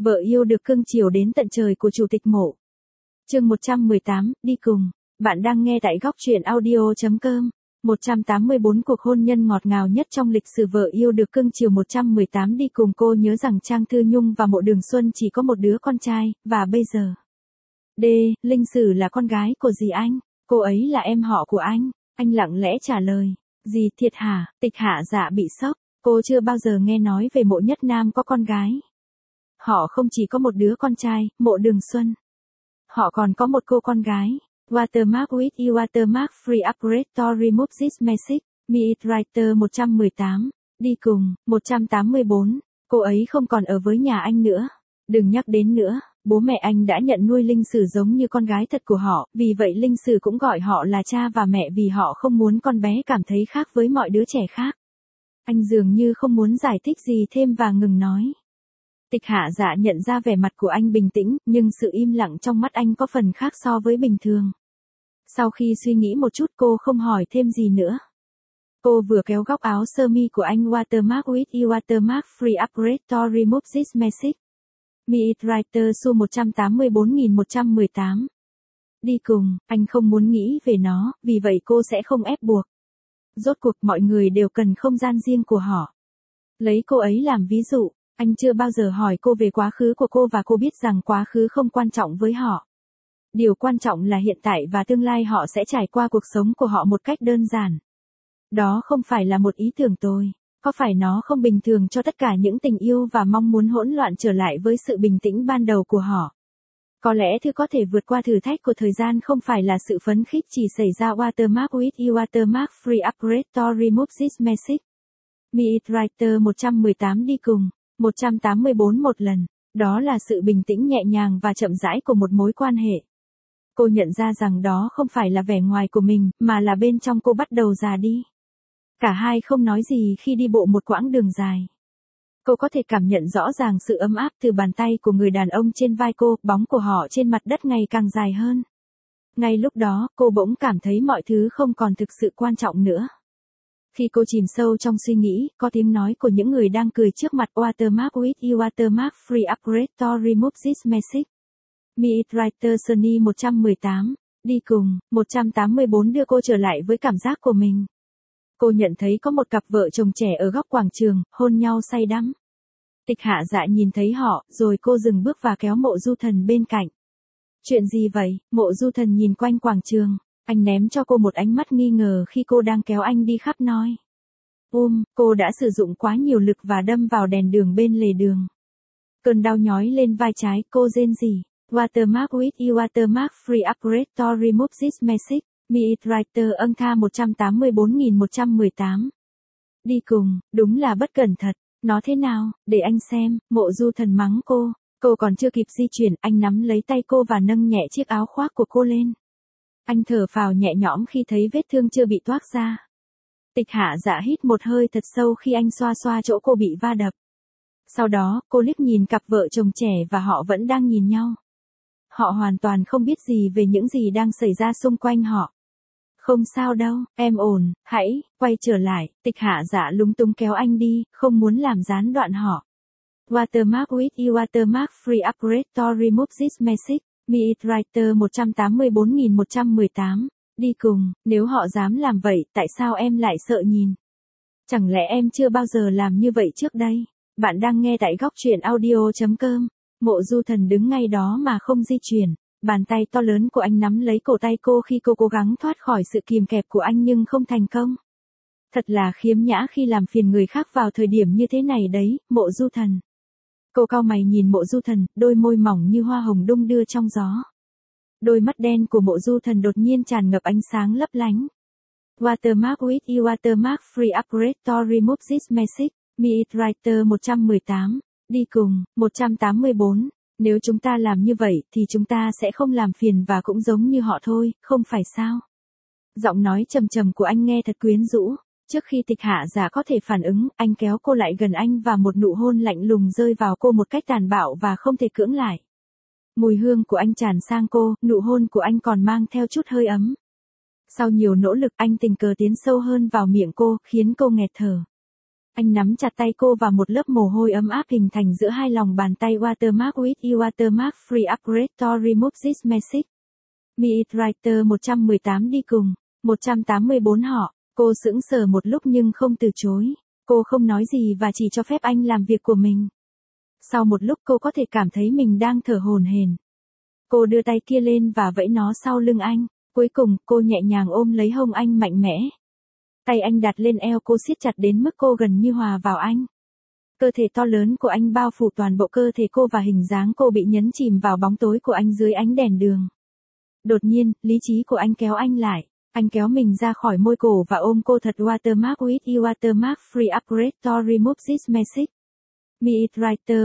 Vợ yêu được cưng chiều đến tận trời của Chủ tịch Mộ. Chương 118, đi cùng. Bạn đang nghe tại góc truyện audio.com. 184 cuộc hôn nhân ngọt ngào nhất trong lịch sử vợ yêu được cưng chiều. 118 đi cùng. Cô nhớ rằng Trang Thư Nhung và Mộ Đường Xuân chỉ có một đứa con trai, và bây giờ D. Linh Sử là con gái của dì anh. Cô ấy là em họ của anh. Anh lặng lẽ trả lời. Dì thiệt hả? Tịch Hạ Dạ bị sốc. Cô chưa bao giờ nghe nói về Mộ Nhất Nam có con gái. Họ không chỉ có một đứa con trai, Mộ Đường Xuân. Họ còn có một cô con gái. Watermark with you. Watermark free upgrade to remove this message. Meet writer 118. Đi cùng. 184. Cô ấy không còn ở với nhà anh nữa. Đừng nhắc đến nữa. Bố mẹ anh đã nhận nuôi Linh Sử giống như con gái thật của họ, vì vậy Linh Sử cũng gọi họ là cha và mẹ vì họ không muốn con bé cảm thấy khác với mọi đứa trẻ khác. Anh dường như không muốn giải thích gì thêm và ngừng nói. Tịch Hạ Dạ nhận ra vẻ mặt của anh bình tĩnh, nhưng sự im lặng trong mắt anh có phần khác so với bình thường. Sau khi suy nghĩ một chút cô không hỏi thêm gì nữa. Cô vừa kéo góc áo sơ mi của anh. Watermark with you. Watermark free upgrade to remove this message. Meet writer su 184.118. Đi cùng, anh không muốn nghĩ về nó, vì vậy cô sẽ không ép buộc. Rốt cuộc mọi người đều cần không gian riêng của họ. Lấy cô ấy làm ví dụ, anh chưa bao giờ hỏi cô về quá khứ của cô và cô biết rằng quá khứ không quan trọng với họ. Điều quan trọng là hiện tại và tương lai họ sẽ trải qua cuộc sống của họ một cách đơn giản. Đó không phải là một ý tưởng tồi. Có phải nó không bình thường cho tất cả những tình yêu và mong muốn hỗn loạn trở lại với sự bình tĩnh ban đầu của họ? Có lẽ thứ có thể vượt qua thử thách của thời gian không phải là sự phấn khích chỉ xảy ra. Watermark with you. Watermark free upgrade to remove this message. Meet writer 118 đi cùng. 184 một lần. Đó là sự bình tĩnh nhẹ nhàng và chậm rãi của một mối quan hệ. Cô nhận ra rằng đó không phải là vẻ ngoài của mình, mà là bên trong cô bắt đầu già đi. Cả hai không nói gì khi đi bộ một quãng đường dài. Cô có thể cảm nhận rõ ràng sự ấm áp từ bàn tay của người đàn ông trên vai cô, bóng của họ trên mặt đất ngày càng dài hơn. Ngay lúc đó, cô bỗng cảm thấy mọi thứ không còn thực sự quan trọng nữa. Khi cô chìm sâu trong suy nghĩ, có tiếng nói của những người đang cười trước mặt. Watermark with you. Watermark free upgrade to remove this message. Meet writer Sunny 118. Đi cùng. 184 đưa cô trở lại với cảm giác của mình. Cô nhận thấy có một cặp vợ chồng trẻ ở góc quảng trường, hôn nhau say đắm. Tịch Hạ Dạ nhìn thấy họ, rồi cô dừng bước và kéo Mộ Du Thần bên cạnh. Chuyện gì vậy? Mộ Du Thần nhìn quanh quảng trường. Anh ném cho cô một ánh mắt nghi ngờ khi cô đang kéo anh đi khắp nơi. Cô đã sử dụng quá nhiều lực và đâm vào đèn đường bên lề đường. Cơn đau nhói lên vai trái, cô rên rỉ. Watermark with you. Watermark free upgrade to remove this message. Meet writer âng tha 184.118. Đi cùng, đúng là bất cẩn thật. Nó thế nào, để anh xem. Mộ Du Thần mắng cô. Cô còn chưa kịp di chuyển, anh nắm lấy tay cô và nâng nhẹ chiếc áo khoác của cô lên. Anh thở phào nhẹ nhõm khi thấy vết thương chưa bị toác ra. Tịch Hạ Dạ hít một hơi thật sâu khi anh xoa xoa chỗ cô bị va đập. Sau đó, cô liếc nhìn cặp vợ chồng trẻ và họ vẫn đang nhìn nhau. Họ hoàn toàn không biết gì về những gì đang xảy ra xung quanh họ. Không sao đâu, em ổn, hãy, quay trở lại. Tịch Hạ Dạ lúng túng kéo anh đi, không muốn làm gián đoạn họ. Watermark with you. Watermark free upgrade to remove this message. Meet writer 184.118. Đi cùng, nếu họ dám làm vậy, tại sao em lại sợ nhìn? Chẳng lẽ em chưa bao giờ làm như vậy trước đây? Bạn đang nghe tại góc truyện audio.com. Mộ Du Thần đứng ngay đó mà không di chuyển. Bàn tay to lớn của anh nắm lấy cổ tay cô khi cô cố gắng thoát khỏi sự kìm kẹp của anh nhưng không thành công. Thật là khiếm nhã khi làm phiền người khác vào thời điểm như thế này đấy, Mộ Du Thần. Cô cau mày nhìn Mộ Du Thần, đôi môi mỏng như hoa hồng đung đưa trong gió. Đôi mắt đen của Mộ Du Thần đột nhiên tràn ngập ánh sáng lấp lánh. Watermark with you. Watermark free upgrade to remove this message. Meet writer 118. Đi cùng. 184. Nếu chúng ta làm như vậy thì chúng ta sẽ không làm phiền và cũng giống như họ thôi, không phải sao? Giọng nói trầm trầm của anh nghe thật quyến rũ. Trước khi Tịch Hạ Dạ có thể phản ứng, anh kéo cô lại gần anh và một nụ hôn lạnh lùng rơi vào cô một cách tàn bạo và không thể cưỡng lại. Mùi hương của anh tràn sang cô, nụ hôn của anh còn mang theo chút hơi ấm. Sau nhiều nỗ lực anh tình cờ tiến sâu hơn vào miệng cô, khiến cô nghẹt thở. Anh nắm chặt tay cô và một lớp mồ hôi ấm áp hình thành giữa hai lòng bàn tay. Watermark with you, watermark free upgrade to remove this message. Meet it writer 118 đi cùng. 184 họ. Cô sững sờ một lúc nhưng không từ chối. Cô không nói gì và chỉ cho phép anh làm việc của mình. Sau một lúc cô có thể cảm thấy mình đang thở hổn hển. Cô đưa tay kia lên và vẫy nó sau lưng anh. Cuối cùng, cô nhẹ nhàng ôm lấy hông anh mạnh mẽ. Tay anh đặt lên eo cô siết chặt đến mức cô gần như hòa vào anh. Cơ thể to lớn của anh bao phủ toàn bộ cơ thể cô và hình dáng cô bị nhấn chìm vào bóng tối của anh dưới ánh đèn đường. Đột nhiên, lý trí của anh kéo anh lại. Anh kéo mình ra khỏi môi cổ và ôm cô thật. Watermark with you, watermark free upgrade to remove this message. Meet it writer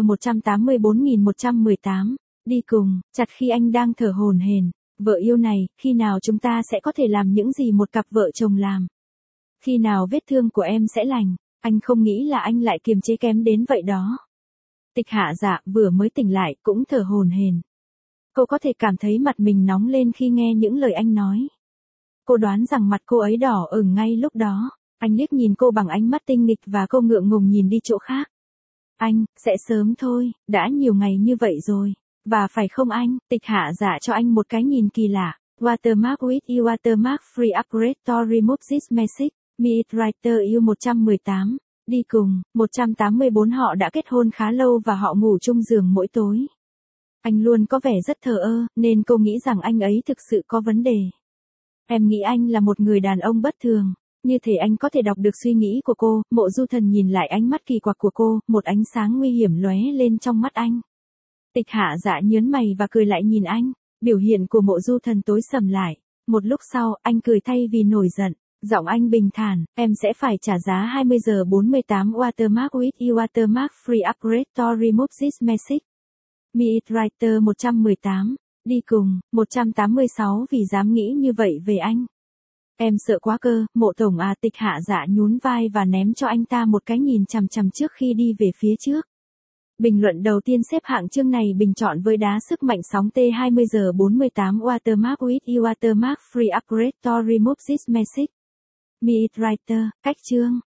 184.118. Đi cùng, chặt khi anh đang thở hổn hển. Vợ yêu này, khi nào chúng ta sẽ có thể làm những gì một cặp vợ chồng làm? Khi nào vết thương của em sẽ lành? Anh không nghĩ là anh lại kiềm chế kém đến vậy đó. Tịch Hạ Dạ vừa mới tỉnh lại cũng thở hổn hển. Cô có thể cảm thấy mặt mình nóng lên khi nghe những lời anh nói. Cô đoán rằng mặt cô ấy đỏ ửng ngay lúc đó. Anh liếc nhìn cô bằng ánh mắt tinh nghịch và cô ngượng ngùng nhìn đi chỗ khác. Anh, sẽ sớm thôi, đã nhiều ngày như vậy rồi. Và phải không anh? Tịch Hạ Dạ cho anh một cái nhìn kỳ lạ. Watermark with you, watermark free upgrade to remove this message. Meet it writer you 118. Đi cùng, 184 họ đã kết hôn khá lâu và họ ngủ chung giường mỗi tối. Anh luôn có vẻ rất thờ ơ, nên cô nghĩ rằng anh ấy thực sự có vấn đề. Em nghĩ anh là một người đàn ông bất thường. Như thể anh có thể đọc được suy nghĩ của cô. Mộ Du Thần nhìn lại ánh mắt kỳ quặc của cô, một ánh sáng nguy hiểm lóe lên trong mắt anh. Tịch Hạ Dạ nhớn mày và cười lại nhìn anh. Biểu hiện của Mộ Du Thần tối sầm lại. Một lúc sau, anh cười thay vì nổi giận. Giọng anh bình thản, em sẽ phải trả giá 20 giờ 48. Watermark with you, watermark free upgrade to remove this message. Meet it writer 118. Đi cùng, 186 vì dám nghĩ như vậy về anh. Em sợ quá cơ, Mộ Tổng à. Tịch Hạ Dạ nhún vai và ném cho anh ta một cái nhìn chằm chằm trước khi đi về phía trước. Bình luận đầu tiên xếp hạng chương này bình chọn với đá sức mạnh sóng T 20 giờ 48. Watermark with you, watermark free upgrade to remove this message. Meet it writer, cách chương.